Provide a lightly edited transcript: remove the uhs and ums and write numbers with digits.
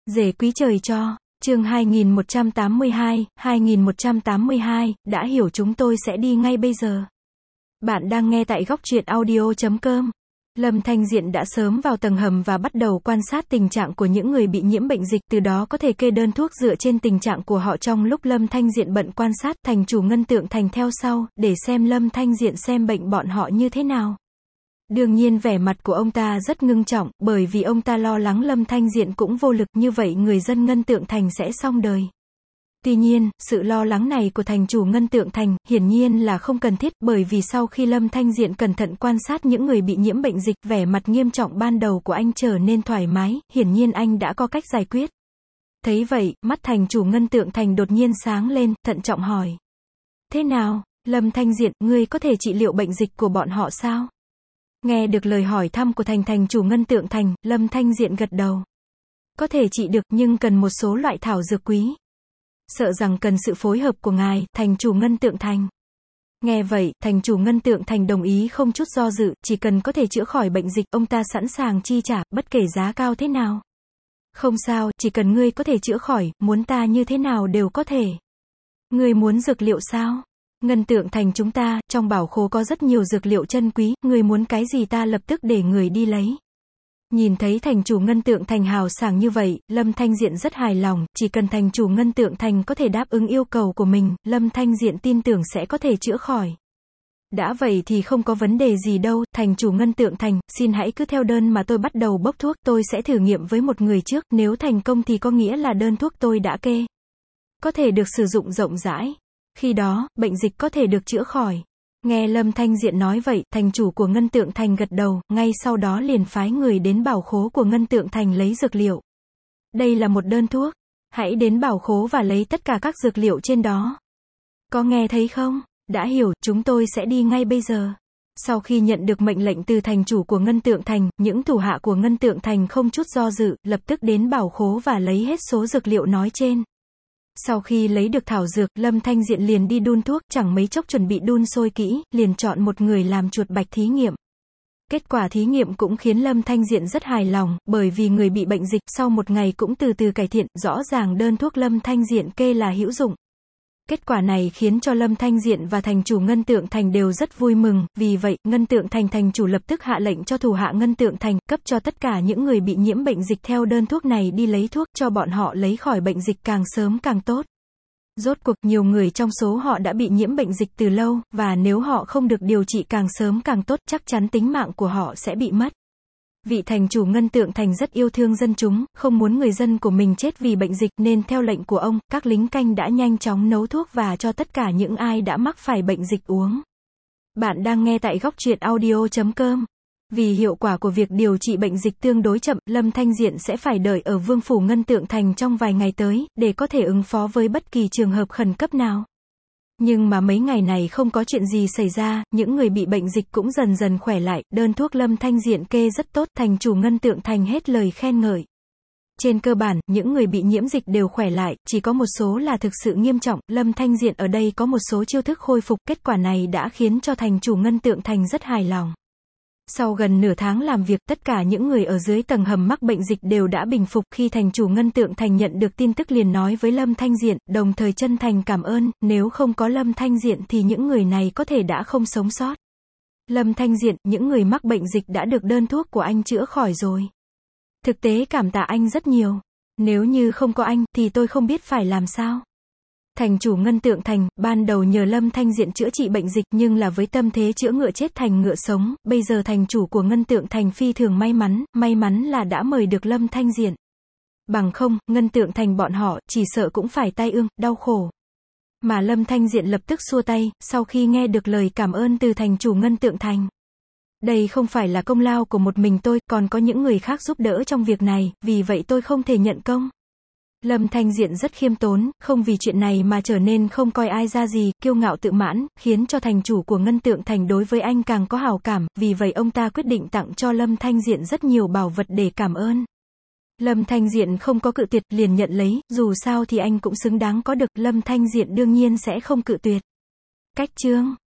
Rể quý trời cho. Chương 2182, đã hiểu chúng tôi sẽ đi ngay bây giờ. Bạn đang nghe tại góc truyện audio.com. Lâm Thanh Diện đã sớm vào tầng hầm và bắt đầu quan sát tình trạng của những người bị nhiễm bệnh dịch, từ đó có thể kê đơn thuốc dựa trên tình trạng của họ. Trong lúc Lâm Thanh Diện bận quan sát, thành chủ Ngân Tượng Thành theo sau, để xem Lâm Thanh Diện xem bệnh bọn họ như thế nào. Đương nhiên vẻ mặt của ông ta rất ngưng trọng, bởi vì ông ta lo lắng Lâm Thanh Diện cũng vô lực, như vậy người dân Ngân Tượng Thành sẽ xong đời. Tuy nhiên, sự lo lắng này của thành chủ Ngân Tượng Thành, hiển nhiên là không cần thiết, bởi vì sau khi Lâm Thanh Diện cẩn thận quan sát những người bị nhiễm bệnh dịch, vẻ mặt nghiêm trọng ban đầu của anh trở nên thoải mái, hiển nhiên anh đã có cách giải quyết. Thấy vậy, mắt thành chủ Ngân Tượng Thành đột nhiên sáng lên, thận trọng hỏi. Thế nào, Lâm Thanh Diện, ngươi có thể trị liệu bệnh dịch của bọn họ sao? Nghe được lời hỏi thăm của thành chủ Ngân Tượng Thành, Lâm Thanh Diện gật đầu. Có thể trị được, nhưng cần một số loại thảo dược quý. Sợ rằng cần sự phối hợp của ngài, thành chủ Ngân Tượng Thành. Nghe vậy, thành chủ Ngân Tượng Thành đồng ý không chút do dự, chỉ cần có thể chữa khỏi bệnh dịch, ông ta sẵn sàng chi trả, bất kể giá cao thế nào. Không sao, chỉ cần ngươi có thể chữa khỏi, muốn ta như thế nào đều có thể. Ngươi muốn dược liệu sao? Ngân Tượng Thành chúng ta, trong bảo khố có rất nhiều dược liệu chân quý, ngươi muốn cái gì ta lập tức để người đi lấy. Nhìn thấy thành chủ Ngân Tượng Thành hào sảng như vậy, Lâm Thanh Diện rất hài lòng, chỉ cần thành chủ Ngân Tượng Thành có thể đáp ứng yêu cầu của mình, Lâm Thanh Diện tin tưởng sẽ có thể chữa khỏi. Đã vậy thì không có vấn đề gì đâu, thành chủ Ngân Tượng Thành, xin hãy cứ theo đơn mà tôi bắt đầu bốc thuốc, tôi sẽ thử nghiệm với một người trước, nếu thành công thì có nghĩa là đơn thuốc tôi đã kê có thể được sử dụng rộng rãi. Khi đó, bệnh dịch có thể được chữa khỏi. Nghe Lâm Thanh Diện nói vậy, thành chủ của Ngân Tượng Thành gật đầu, ngay sau đó liền phái người đến bảo khố của Ngân Tượng Thành lấy dược liệu. Đây là một đơn thuốc. Hãy đến bảo khố và lấy tất cả các dược liệu trên đó. Có nghe thấy không? Đã hiểu, chúng tôi sẽ đi ngay bây giờ. Sau khi nhận được mệnh lệnh từ thành chủ của Ngân Tượng Thành, những thủ hạ của Ngân Tượng Thành không chút do dự, lập tức đến bảo khố và lấy hết số dược liệu nói trên. Sau khi lấy được thảo dược, Lâm Thanh Diện liền đi đun thuốc, chẳng mấy chốc chuẩn bị đun sôi kỹ, liền chọn một người làm chuột bạch thí nghiệm. Kết quả thí nghiệm cũng khiến Lâm Thanh Diện rất hài lòng, bởi vì người bị bệnh dịch sau một ngày cũng từ từ cải thiện, rõ ràng đơn thuốc Lâm Thanh Diện kê là hữu dụng. Kết quả này khiến cho Lâm Thanh Diện và thành chủ Ngân Tượng Thành đều rất vui mừng, vì vậy, Ngân Tượng Thành thành chủ lập tức hạ lệnh cho thủ hạ Ngân Tượng Thành, cấp cho tất cả những người bị nhiễm bệnh dịch theo đơn thuốc này đi lấy thuốc, cho bọn họ lấy khỏi bệnh dịch càng sớm càng tốt. Rốt cuộc, nhiều người trong số họ đã bị nhiễm bệnh dịch từ lâu, và nếu họ không được điều trị càng sớm càng tốt, chắc chắn tính mạng của họ sẽ bị mất. Vị thành chủ Ngân Tượng Thành rất yêu thương dân chúng, không muốn người dân của mình chết vì bệnh dịch, nên theo lệnh của ông, các lính canh đã nhanh chóng nấu thuốc và cho tất cả những ai đã mắc phải bệnh dịch uống. Bạn đang nghe tại góc truyện audio.com. Vì hiệu quả của việc điều trị bệnh dịch tương đối chậm, Lâm Thanh Diện sẽ phải đợi ở Vương phủ Ngân Tượng Thành trong vài ngày tới, để có thể ứng phó với bất kỳ trường hợp khẩn cấp nào. Nhưng mà mấy ngày này không có chuyện gì xảy ra, những người bị bệnh dịch cũng dần dần khỏe lại, đơn thuốc Lâm Thanh Diện kê rất tốt, thành chủ Ngân Tượng Thành hết lời khen ngợi. Trên cơ bản, những người bị nhiễm dịch đều khỏe lại, chỉ có một số là thực sự nghiêm trọng, Lâm Thanh Diện ở đây có một số chiêu thức khôi phục, kết quả này đã khiến cho thành chủ Ngân Tượng Thành rất hài lòng. Sau gần nửa tháng làm việc, tất cả những người ở dưới tầng hầm mắc bệnh dịch đều đã bình phục. Khi thành chủ Ngân Tượng Thành nhận được tin tức liền nói với Lâm Thanh Diện, đồng thời chân thành cảm ơn, nếu không có Lâm Thanh Diện thì những người này có thể đã không sống sót. Lâm Thanh Diện, những người mắc bệnh dịch đã được đơn thuốc của anh chữa khỏi rồi. Thực tế cảm tạ anh rất nhiều. Nếu như không có anh, thì tôi không biết phải làm sao. Thành chủ Ngân Tượng Thành, ban đầu nhờ Lâm Thanh Diện chữa trị bệnh dịch nhưng là với tâm thế chữa ngựa chết thành ngựa sống, bây giờ thành chủ của Ngân Tượng Thành phi thường may mắn là đã mời được Lâm Thanh Diện. Bằng không, Ngân Tượng Thành bọn họ, chỉ sợ cũng phải tai ương, đau khổ. Mà Lâm Thanh Diện lập tức xua tay, sau khi nghe được lời cảm ơn từ thành chủ Ngân Tượng Thành. Đây không phải là công lao của một mình tôi, còn có những người khác giúp đỡ trong việc này, vì vậy tôi không thể nhận công. Lâm Thanh Diện rất khiêm tốn, không vì chuyện này mà trở nên không coi ai ra gì, kiêu ngạo tự mãn, khiến cho thành chủ của Ngân Tượng Thành đối với anh càng có hảo cảm, vì vậy ông ta quyết định tặng cho Lâm Thanh Diện rất nhiều bảo vật để cảm ơn. Lâm Thanh Diện không có cự tuyệt, liền nhận lấy, dù sao thì anh cũng xứng đáng có được, Lâm Thanh Diện đương nhiên sẽ không cự tuyệt. Cách chương